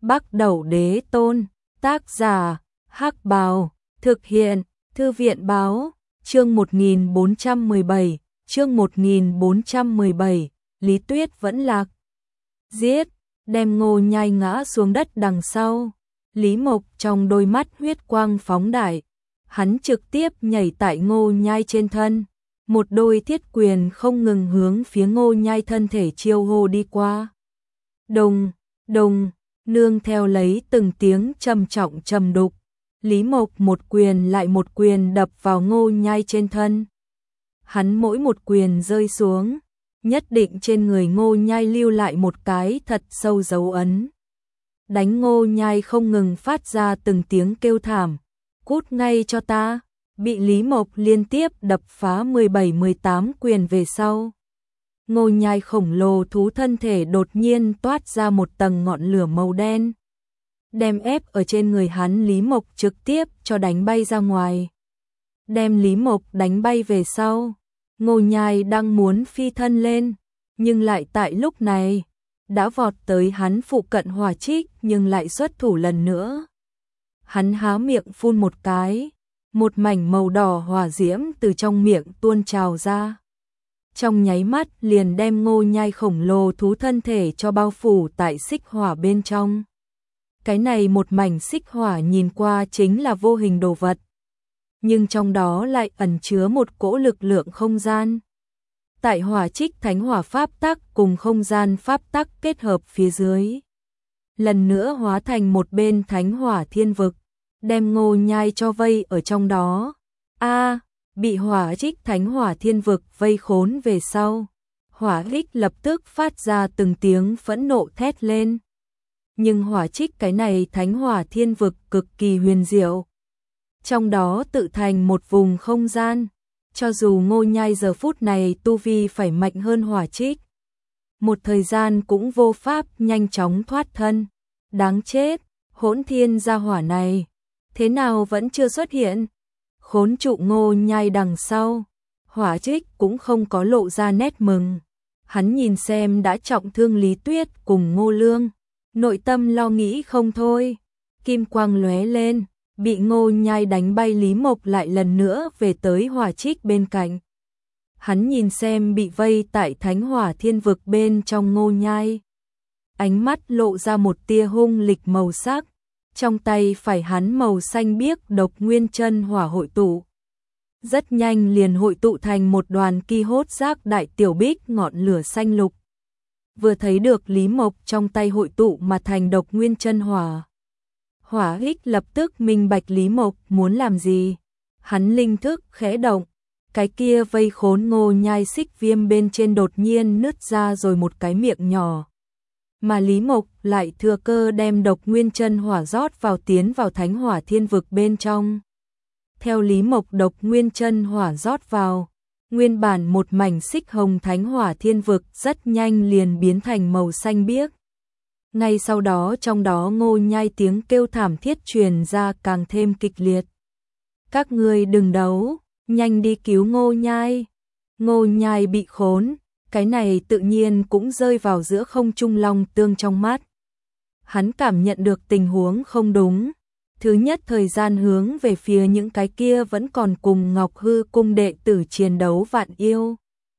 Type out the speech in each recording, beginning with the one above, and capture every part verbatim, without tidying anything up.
Bắc Đẩu Đế Tôn, tác giả, Hắc Bào, thực hiện, Thư viện báo, chương một nghìn bốn trăm mười bảy, chương một nghìn bốn trăm mười bảy, Lý Tuyết vẫn lạc. Giết, đem Ngô Nhai ngã xuống đất đằng sau. Lý Mộc trong đôi mắt huyết quang phóng đại, hắn trực tiếp nhảy tại Ngô Nhai trên thân, một đôi thiết quyền không ngừng hướng phía Ngô Nhai thân thể chiêu hô đi qua. Đùng, đùng, nương theo lấy từng tiếng trầm trọng trầm đục, Lý Mộc một quyền lại một quyền đập vào Ngô Nhai trên thân. Hắn mỗi một quyền rơi xuống, nhất định trên người Ngô Nhai lưu lại một cái thật sâu dấu ấn. Đánh Ngô Nhai không ngừng phát ra từng tiếng kêu thảm, cút ngay cho ta, bị Lý Mộc liên tiếp đập phá mười bảy mười tám quyền về sau. Ngô Nhai khổng lồ thú thân thể đột nhiên toát ra một tầng ngọn lửa màu đen, đem ép ở trên người hắn. Lý Mộc trực tiếp cho đánh bay ra ngoài. Đem Lý Mộc đánh bay về sau, Ngô Nhai đang muốn phi thân lên, nhưng lại tại lúc này, đã vọt tới hắn phụ cận Hỏa Trích nhưng lại xuất thủ lần nữa. Hắn há miệng phun một cái, một mảnh màu đỏ hỏa diễm từ trong miệng tuôn trào ra. Trong nháy mắt liền đem Ngô Nhai khổng lồ thú thân thể cho bao phủ tại xích hỏa bên trong. Cái này một mảnh xích hỏa nhìn qua chính là vô hình đồ vật, nhưng trong đó lại ẩn chứa một cỗ lực lượng không gian. Tại Hỏa Trích Thánh Hỏa pháp tắc cùng không gian pháp tắc kết hợp phía dưới, lần nữa hóa thành một bên Thánh Hỏa thiên vực, đem Ngô Nhai cho vây ở trong đó. A, bị Hỏa Trích Thánh Hỏa thiên vực vây khốn về sau, Hỏa Trích lập tức phát ra từng tiếng phẫn nộ thét lên. Nhưng Hỏa Trích cái này Thánh Hỏa thiên vực cực kỳ huyền diệu, trong đó tự thành một vùng không gian, cho dù Ngô Nhai giờ phút này tu vi phải mạnh hơn Hỏa Trích, một thời gian cũng vô pháp nhanh chóng thoát thân. Đáng chết, hỗn thiên gia hỏa này, thế nào vẫn chưa xuất hiện? Khốn trụ Ngô Nhai đằng sau, Hỏa Trích cũng không có lộ ra nét mừng. Hắn nhìn xem đã trọng thương Lý Tuyết cùng Ngô Lương, nội tâm lo nghĩ không thôi. Kim quang lóe lên, bị Ngô Nhai đánh bay Lý Mộc lại lần nữa về tới Hỏa Trích bên cạnh. Hắn nhìn xem bị vây tại Thánh Hỏa thiên vực bên trong Ngô Nhai, ánh mắt lộ ra một tia hung lịch màu sắc. Trong tay phải hắn màu xanh biếc độc nguyên chân hỏa hội tụ, rất nhanh liền hội tụ thành một đoàn ki hốt giác đại tiểu bích ngọn lửa xanh lục. Vừa thấy được Lý Mộc trong tay hội tụ mà thành độc nguyên chân hỏa, Hỏa Trích lập tức minh bạch Lý Mộc muốn làm gì. Hắn linh thức khẽ động, cái kia vây khốn Ngô Nhai xích viêm bên trên đột nhiên nứt ra rồi một cái miệng nhỏ, mà Lý Mộc lại thừa cơ đem độc nguyên chân hỏa rót vào tiến vào Thánh Hỏa thiên vực bên trong. Theo Lý Mộc độc nguyên chân hỏa rót vào, nguyên bản một mảnh xích hồng Thánh Hỏa thiên vực rất nhanh liền biến thành màu xanh biếc. Ngay sau đó trong đó Ngô Nhai tiếng kêu thảm thiết truyền ra càng thêm kịch liệt. Các ngươi đừng đấu, nhanh đi cứu Ngô Nhai. Ngô Nhai bị khốn, cái này tự nhiên cũng rơi vào giữa không trung long tương trong mắt. Hắn cảm nhận được tình huống không đúng, thứ nhất thời gian hướng về phía những cái kia vẫn còn cùng Ngọc Hư cung đệ tử chiến đấu Vạn Yêu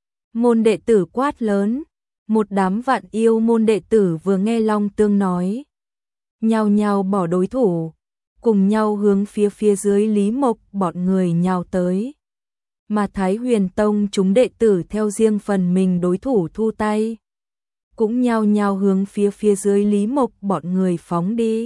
môn đệ tử quát lớn. Một đám Vạn Yêu môn đệ tử vừa nghe Long Tương nói, nhao nhao bỏ đối thủ, cùng nhau hướng phía phía dưới Lý Mộc bọn người nhào tới. Mà Thái Huyền Tông chúng đệ tử theo riêng phần mình đối thủ thu tay, cũng nhao nhao hướng phía phía dưới Lý Mộc bọn người phóng đi.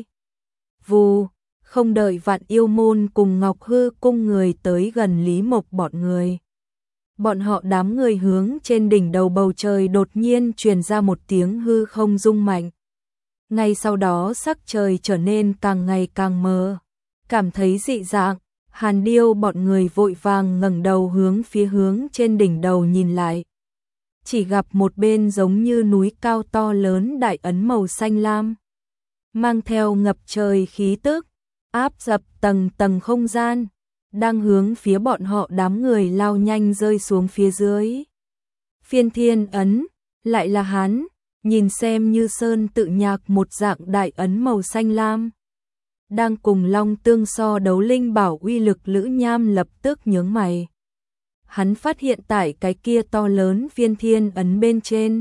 Vù, không đợi Vạn Yêu môn cùng Ngọc Hư cung người tới gần Lý Mộc bọn người, bọn họ đám người hướng trên đỉnh đầu bầu trời đột nhiên truyền ra một tiếng hư không rung mạnh. Ngay sau đó sắc trời trở nên càng ngày càng mờ, cảm thấy dị dạng. Hàn Điêu bọn người vội vàng ngẩng đầu hướng phía hướng trên đỉnh đầu nhìn lại, chỉ gặp một bên giống như núi cao to lớn đại ấn màu xanh lam, mang theo ngập trời khí tức, áp dập tầng tầng không gian, đang hướng phía bọn họ đám người lao nhanh rơi xuống phía dưới. Phiên thiên ấn, lại là hắn, nhìn xem như sơn tự nhạc một dạng đại ấn màu xanh lam. Đang cùng Long Tương so đấu linh bảo uy lực Lữ Nham lập tức nhướng mày. Hắn phát hiện tại cái kia to lớn phiên thiên ấn bên trên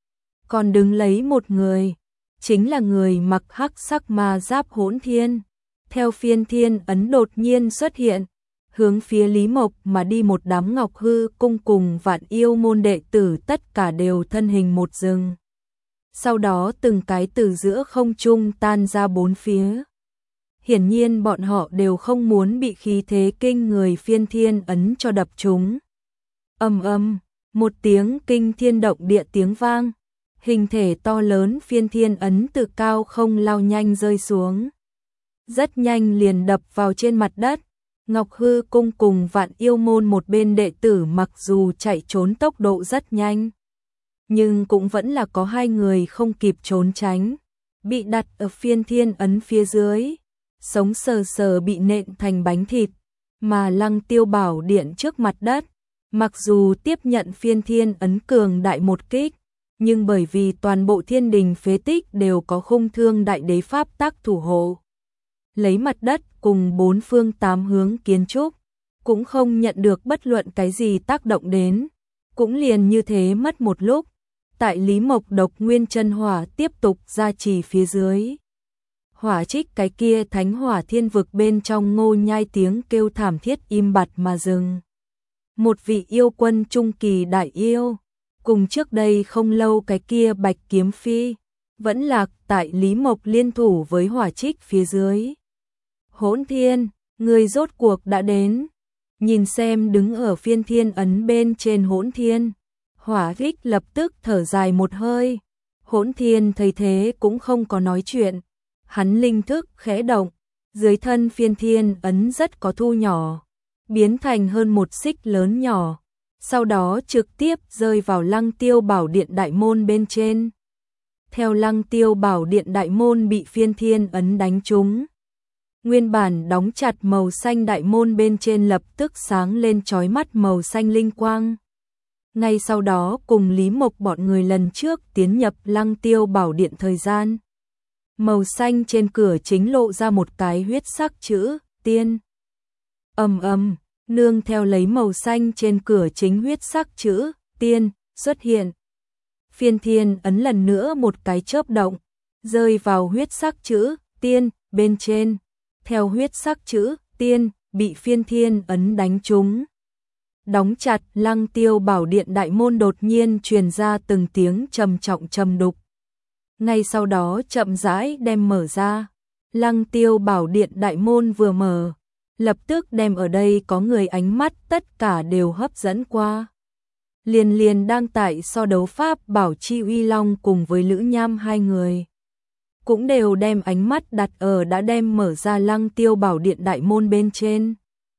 còn đứng lấy một người, chính là người mặc hắc sắc ma giáp Hỗn Thiên. Theo phiên thiên ấn đột nhiên xuất hiện, hướng phía Lý Mộc mà đi một đám Ngọc Hư cung cùng Vạn Yêu môn đệ tử tất cả đều thân hình một rừng. Sau đó từng cái từ giữa không trung tan ra bốn phía. Hiển nhiên bọn họ đều không muốn bị khí thế kinh người phiên thiên ấn cho đập chúng. Ầm ầm, một tiếng kinh thiên động địa tiếng vang, hình thể to lớn phiên thiên ấn từ cao không lao nhanh rơi xuống. Rất nhanh liền đập vào trên mặt đất. Ngọc Hư cung cùng Vạn Yêu môn một bên đệ tử mặc dù chạy trốn tốc độ rất nhanh, nhưng cũng vẫn là có hai người không kịp trốn tránh, bị đặt ở phiên thiên ấn phía dưới, sống sờ sờ bị nện thành bánh thịt. Mà Lăng Tiêu Bảo Điện trước mặt đất, mặc dù tiếp nhận phiên thiên ấn cường đại một kích, nhưng bởi vì toàn bộ thiên đình phế tích đều có khung thương đại đế pháp tắc thủ hộ, lấy mặt đất cùng bốn phương tám hướng kiến trúc, cũng không nhận được bất luận cái gì tác động đến. Cũng liền như thế mất một lúc, tại Lý Mộc độc nguyên chân hỏa tiếp tục gia trì phía dưới. Hỏa trích cái kia thánh hỏa thiên vực bên trong Ngô Nhai tiếng kêu thảm thiết im bặt mà dừng. Một vị yêu quân trung kỳ đại yêu, cùng trước đây không lâu cái kia Bạch Kiếm Phi, vẫn lạc tại Lý Mộc liên thủ với hỏa trích phía dưới. Hỗn Thiên, người rốt cuộc đã đến. Nhìn xem đứng ở phiên thiên ấn bên trên Hỗn Thiên, hỏa trích lập tức thở dài một hơi. Hỗn Thiên thấy thế cũng không có nói chuyện. Hắn linh thức khẽ động, dưới thân phiên thiên ấn rất có thu nhỏ, biến thành hơn một xích lớn nhỏ, sau đó trực tiếp rơi vào Lăng Tiêu Bảo Điện đại môn bên trên. Theo Lăng Tiêu Bảo Điện đại môn bị phiên thiên ấn đánh trúng, nguyên bản đóng chặt màu xanh đại môn bên trên lập tức sáng lên chói mắt màu xanh linh quang. Ngay sau đó cùng Lý Mộc bọn người lần trước tiến nhập Lăng Tiêu Bảo Điện thời gian, màu xanh trên cửa chính lộ ra một cái huyết sắc chữ tiên. Ầm ầm, nương theo lấy màu xanh trên cửa chính huyết sắc chữ tiên xuất hiện. Phiên thiên ấn lần nữa một cái chớp động, rơi vào huyết sắc chữ tiên bên trên. Theo huyết sắc chữ tiên bị phiên thiên ấn đánh trúng, đóng chặt Lăng Tiêu Bảo Điện đại môn đột nhiên truyền ra từng tiếng trầm trọng trầm đục. Ngay sau đó chậm rãi đem mở ra. Lăng Tiêu Bảo Điện đại môn vừa mở, lập tức đem ở đây có người ánh mắt tất cả đều hấp dẫn qua. Liền liền đang tại so đấu pháp bảo Chi Uy Long cùng với Lữ Nham hai người, cũng đều đem ánh mắt đặt ở đã đem mở ra Lăng Tiêu Bảo Điện đại môn bên trên.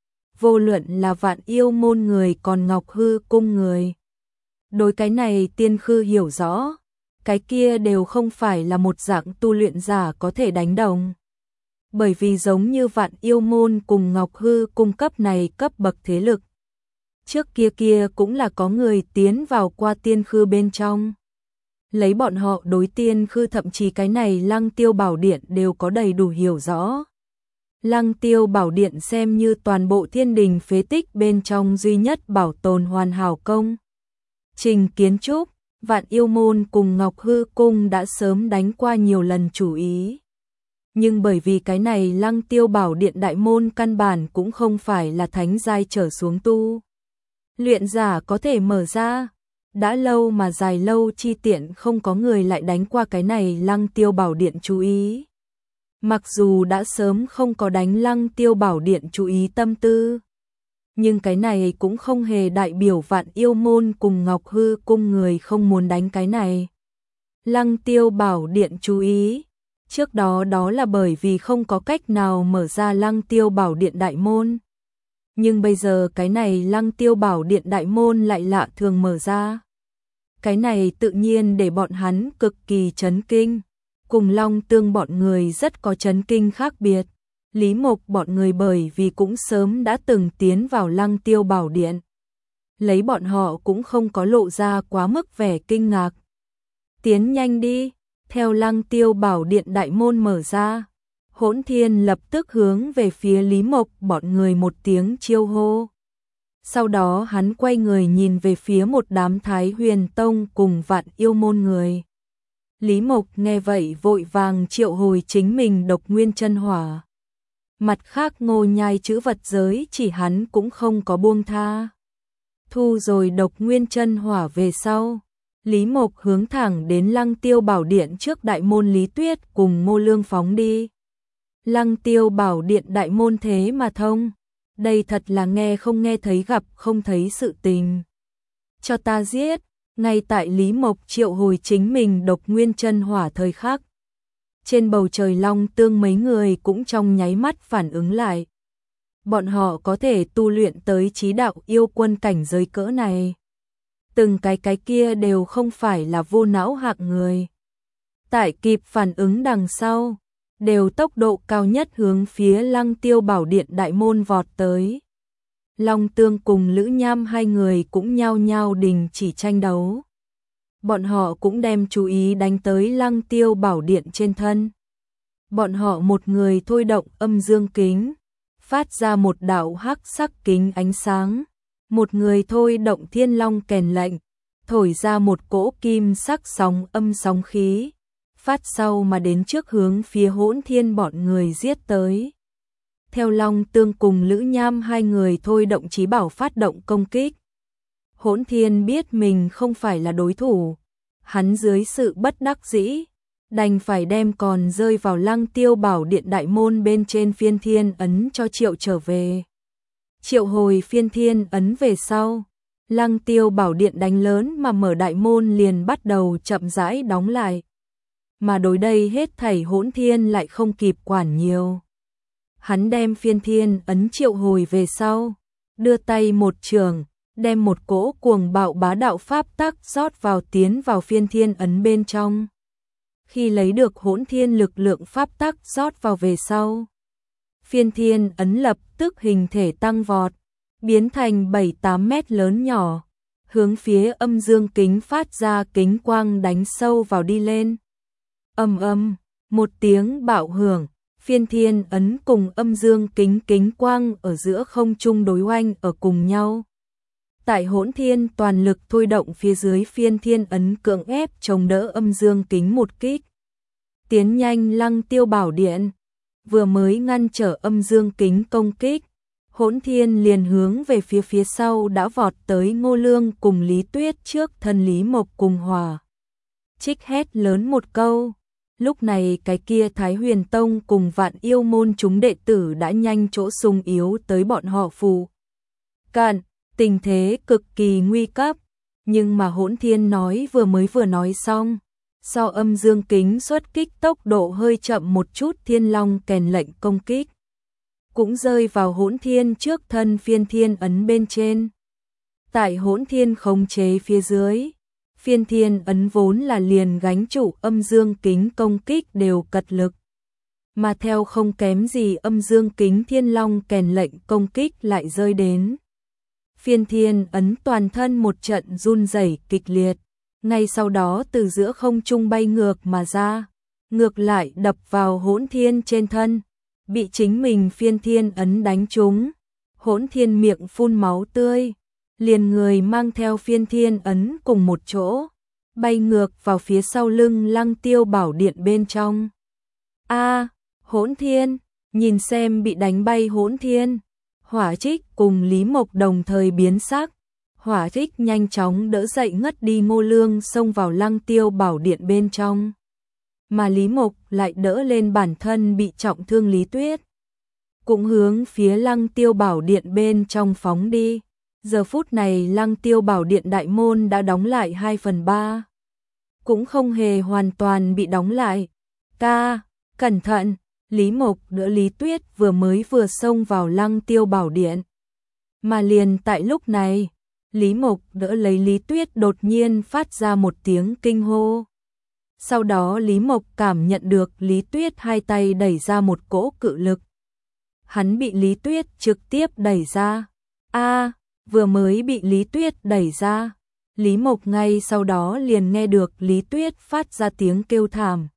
Vô luận là Vạn Yêu môn người còn Ngọc Hư cung người, đối cái này Tiên Khư hiểu rõ, cái kia đều không phải là một dạng tu luyện giả có thể đánh đồng. Bởi vì giống như Vạn Yêu môn cùng Ngọc Hư cung cấp này cấp bậc thế lực, trước kia kia cũng là có người tiến vào qua Tiên Khư bên trong. Lấy bọn họ đối Tiên Khư thậm chí cái này Lăng Tiêu Bảo Điện đều có đầy đủ hiểu rõ. Lăng Tiêu Bảo Điện xem như toàn bộ thiên đình phế tích bên trong duy nhất bảo tồn hoàn hảo công trình kiến trúc. Vạn Yêu môn cùng Ngọc Hư cung đã sớm đánh qua nhiều lần chủ ý. Nhưng bởi vì cái này Lăng Tiêu Bảo Điện đại môn căn bản cũng không phải là thánh giai trở xuống tu luyện giả có thể mở ra. Đã lâu mà dài lâu chi tiện không có người lại đánh qua cái này Lăng Tiêu Bảo Điện chú ý. Mặc dù đã sớm không có đánh Lăng Tiêu Bảo Điện chú ý tâm tư, nhưng cái này cũng không hề đại biểu Vạn Yêu môn cùng Ngọc Hư cung người không muốn đánh cái này Lăng Tiêu Bảo Điện chú ý. Trước đó đó là bởi vì không có cách nào mở ra Lăng Tiêu Bảo Điện đại môn. Nhưng bây giờ cái này Lăng Tiêu Bảo Điện đại môn lại lạ thường mở ra. Cái này tự nhiên để bọn hắn cực kỳ chấn kinh. Cùng Long Tương bọn người rất có chấn kinh khác biệt. Lý Mộc bọn người bởi vì cũng sớm đã từng tiến vào Lăng Tiêu Bảo Điện, lấy bọn họ cũng không có lộ ra quá mức vẻ kinh ngạc. tiến nhanh đi. Theo Lăng Tiêu Bảo Điện đại môn mở ra, Hỗn Thiên lập tức hướng về phía Lý Mộc bọn người một tiếng chiêu hô. Sau đó hắn quay người nhìn về phía một đám Thái Huyền Tông cùng Vạn Yêu môn người. Lý Mộc nghe vậy vội vàng triệu hồi chính mình Độc Nguyên Chân Hỏa. Mặt khác Ngô Nhai chữ vật giới chỉ hắn cũng không có buông tha. Thu rồi Độc Nguyên Chân Hỏa về sau, Lý Mộc hướng thẳng đến Lăng Tiêu Bảo Điện trước đại môn Lý Tuyết cùng Ngô Lương phóng đi. Lăng Tiêu Bảo Điện đại môn thế mà thông, đây thật là nghe không nghe thấy gặp không thấy sự tình. Cho ta giết, ngay tại Lý Mộc triệu hồi chính mình Độc Nguyên Chân Hỏa thời khắc. Trên bầu trời Long Tương mấy người cũng trong nháy mắt phản ứng lại. Bọn họ có thể tu luyện tới chí đạo yêu quân cảnh giới cỡ này. Từng cái cái kia đều không phải là vô não hạng người. Tại kịp phản ứng đằng sau, đều tốc độ cao nhất hướng phía Lăng Tiêu Bảo Điện đại môn vọt tới. Long Tương cùng Lữ Nham hai người cũng nhao nhao đình chỉ tranh đấu. Bọn họ cũng đem chú ý đánh tới Lăng Tiêu Bảo Điện trên thân. Bọn họ một người thôi động âm dương kính, phát ra một đạo hắc sắc kính ánh sáng. Một người thôi động Thiên Long kèn lệnh, thổi ra một cỗ kim sắc sóng âm sóng khí, phát sau mà đến trước hướng phía Hỗn Thiên bọn người giết tới. Theo Long Tương cùng Lữ Nham hai người thôi động chí bảo phát động công kích. Hỗn Thiên biết mình không phải là đối thủ, hắn dưới sự bất đắc dĩ, đành phải đem còn rơi vào Lăng Tiêu Bảo Điện đại môn bên trên phiên thiên ấn cho triệu trở về. Triệu hồi phiên thiên ấn về sau, Lăng Tiêu Bảo Điện đánh lớn mà mở đại môn liền bắt đầu chậm rãi đóng lại. Mà đối đây hết thảy Hỗn Thiên lại không kịp quản nhiều. Hắn đem phiên thiên ấn triệu hồi về sau, đưa tay một trường, đem một cỗ cuồng bạo bá đạo pháp tắc rót vào tiến vào phiên thiên ấn bên trong. Khi lấy được Hỗn Thiên lực lượng pháp tắc rót vào về sau, phiên thiên ấn lập tức hình thể tăng vọt, biến thành bảy tám mét lớn nhỏ, hướng phía âm dương kính phát ra kính quang đánh sâu vào đi lên. Ầm ầm, một tiếng bạo hưởng, phiên thiên ấn cùng âm dương kính kính quang ở giữa không trung đối oanh ở cùng nhau. Tại Hỗn Thiên toàn lực thôi động phía dưới phiên thiên ấn cưỡng ép chống đỡ âm dương kính một kích. Tiến nhanh Lăng Tiêu Bảo Điện, vừa mới ngăn trở âm dương kính công kích, Hỗn Thiên liền hướng về phía phía sau đã vọt tới Ngô Lương cùng Lý Tuyết trước thân Lý Mộc cùng Hòa. Trích hét lớn một câu, lúc này cái kia Thái Huyền Tông cùng Vạn Yêu môn chúng đệ tử đã nhanh chỗ sung yếu tới bọn họ phù cận, tình thế cực kỳ nguy cấp, nhưng mà Hỗn Thiên nói vừa mới vừa nói xong, so âm dương kính xuất kích tốc độ hơi chậm một chút Thiên Long kèn lệnh công kích, cũng rơi vào Hỗn Thiên trước thân phiên thiên ấn bên trên. Tại Hỗn Thiên khống chế phía dưới, phiên thiên ấn vốn là liền gánh chủ âm dương kính công kích đều cật lực. Mà theo không kém gì âm dương kính Thiên Long kèn lệnh công kích lại rơi đến. Phiên thiên ấn toàn thân một trận run rẩy kịch liệt, ngay sau đó từ giữa không trung bay ngược mà ra, ngược lại đập vào Hỗn Thiên trên thân, bị chính mình phiên thiên ấn đánh trúng. Hỗn Thiên miệng phun máu tươi, liền người mang theo phiên thiên ấn cùng một chỗ, bay ngược vào phía sau lưng Lăng Tiêu Bảo Điện bên trong. A, Hỗn Thiên, nhìn xem bị đánh bay Hỗn Thiên, Hỏa Trích cùng Lý Mộc đồng thời biến sắc. Hỏa Trích nhanh chóng đỡ dậy ngất đi Ngô Lương xông vào Lăng Tiêu Bảo Điện bên trong. Mà Lý Mộc lại đỡ lên bản thân bị trọng thương Lý Tuyết, cũng hướng phía Lăng Tiêu Bảo Điện bên trong phóng đi. Giờ phút này Lăng Tiêu Bảo Điện đại môn đã đóng lại hai phần ba, cũng không hề hoàn toàn bị đóng lại. Ca, cẩn thận, Lý Mộc đỡ Lý Tuyết vừa mới vừa xông vào Lăng Tiêu Bảo Điện. Mà liền tại lúc này, Lý Mộc đỡ lấy Lý Tuyết đột nhiên phát ra một tiếng kinh hô. Sau đó Lý Mộc cảm nhận được Lý Tuyết hai tay đẩy ra một cỗ cự lực. Hắn bị Lý Tuyết trực tiếp đẩy ra. A, vừa mới bị Lý Tuyết đẩy ra, Lý Mộc ngay sau đó liền nghe được Lý Tuyết phát ra tiếng kêu thảm.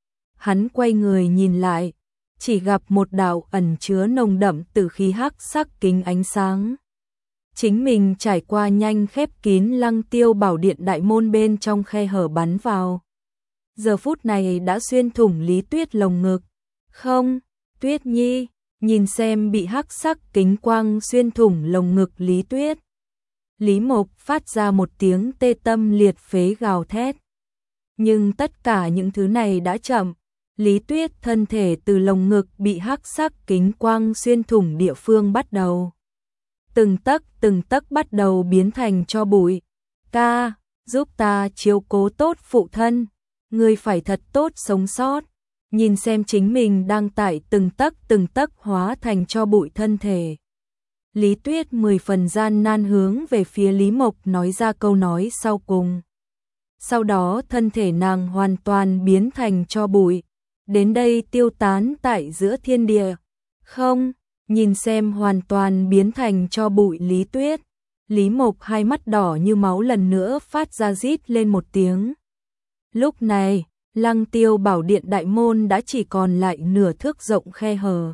Hắn quay người nhìn lại, chỉ gặp một đạo ẩn chứa nồng đậm tử khí hắc sắc kính ánh sáng. Chính mình trải qua nhanh khép kín Lăng Tiêu Bảo Điện đại môn bên trong khe hở bắn vào. Giờ phút này đã xuyên thủng Lý Tuyết lồng ngực. Không, Tuyết Nhi, nhìn xem bị hắc sắc kính quang xuyên thủng lồng ngực Lý Tuyết. Lý Mộc phát ra một tiếng tê tâm liệt phế gào thét. Nhưng tất cả những thứ này đã chậm. Lý Tuyết thân thể từ lồng ngực bị hắc sắc kính quang xuyên thủng địa phương bắt đầu. Từng tấc từng tấc bắt đầu biến thành tro bụi. Ca, giúp ta chiếu cố tốt phụ thân. Ngươi phải thật tốt sống sót. Nhìn xem chính mình đang tại từng tấc từng tấc hóa thành tro bụi thân thể. Lý Tuyết mười phần gian nan hướng về phía Lý Mộc nói ra câu nói sau cùng. Sau đó thân thể nàng hoàn toàn biến thành tro bụi. Đến đây tiêu tán tại giữa thiên địa. Không, nhìn xem hoàn toàn biến thành tro bụi Lý Tuyết. Lý Mộc hai mắt đỏ như máu lần nữa phát ra rít lên một tiếng. Lúc này, Lăng Tiêu Bảo Điện đại môn đã chỉ còn lại nửa thước rộng khe hở.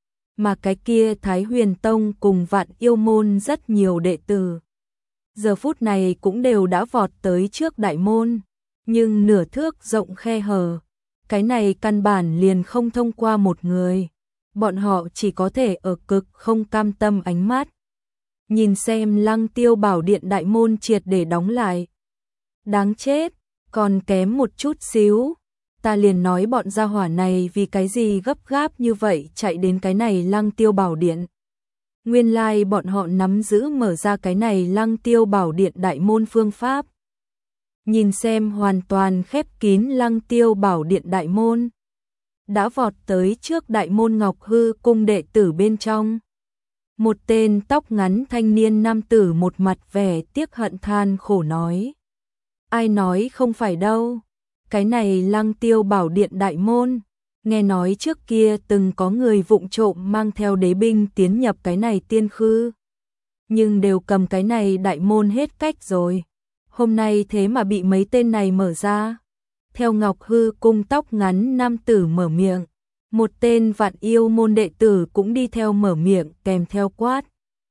Mà cái kia Thái Huyền Tông cùng Vạn Yêu Môn rất nhiều đệ tử. Giờ phút này cũng đều đã vọt tới trước đại môn. Nhưng nửa thước rộng khe hở. Cái này căn bản liền không thông qua một người. Bọn họ chỉ có thể ở cực không cam tâm ánh mắt. Nhìn xem Lăng Tiêu Bảo Điện đại môn triệt để đóng lại. Đáng chết, còn kém một chút xíu. Ta liền nói bọn gia hỏa này vì cái gì gấp gáp như vậy chạy đến cái này Lăng Tiêu Bảo Điện. Nguyên lai like bọn họ nắm giữ mở ra cái này Lăng Tiêu Bảo Điện đại môn phương pháp. Nhìn xem hoàn toàn khép kín Lăng Tiêu Bảo Điện đại môn. Đã vọt tới trước đại môn Ngọc Hư cung đệ tử bên trong. Một tên tóc ngắn thanh niên nam tử một mặt vẻ tiếc hận than khổ nói. Ai nói không phải đâu. Cái này Lăng Tiêu Bảo Điện đại môn. Nghe nói trước kia từng có người vụng trộm mang theo đế binh tiến nhập cái này tiên khư. Nhưng đều cầm cái này đại môn hết cách rồi. Hôm nay thế mà bị mấy tên này mở ra. Theo Ngọc Hư cung tóc ngắn nam tử mở miệng. Một tên Vạn Yêu Môn đệ tử cũng đi theo mở miệng kèm theo quát.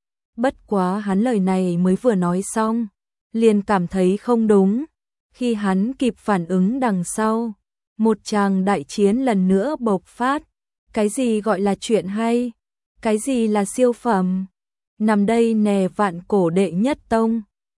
Bất quá hắn lời này mới vừa nói xong. Liền cảm thấy không đúng. Khi hắn kịp phản ứng đằng sau. Một tràng đại chiến lần nữa bộc phát. Cái gì gọi là chuyện hay? Cái gì là siêu phẩm? Nằm đây nè vạn cổ đệ nhất tông.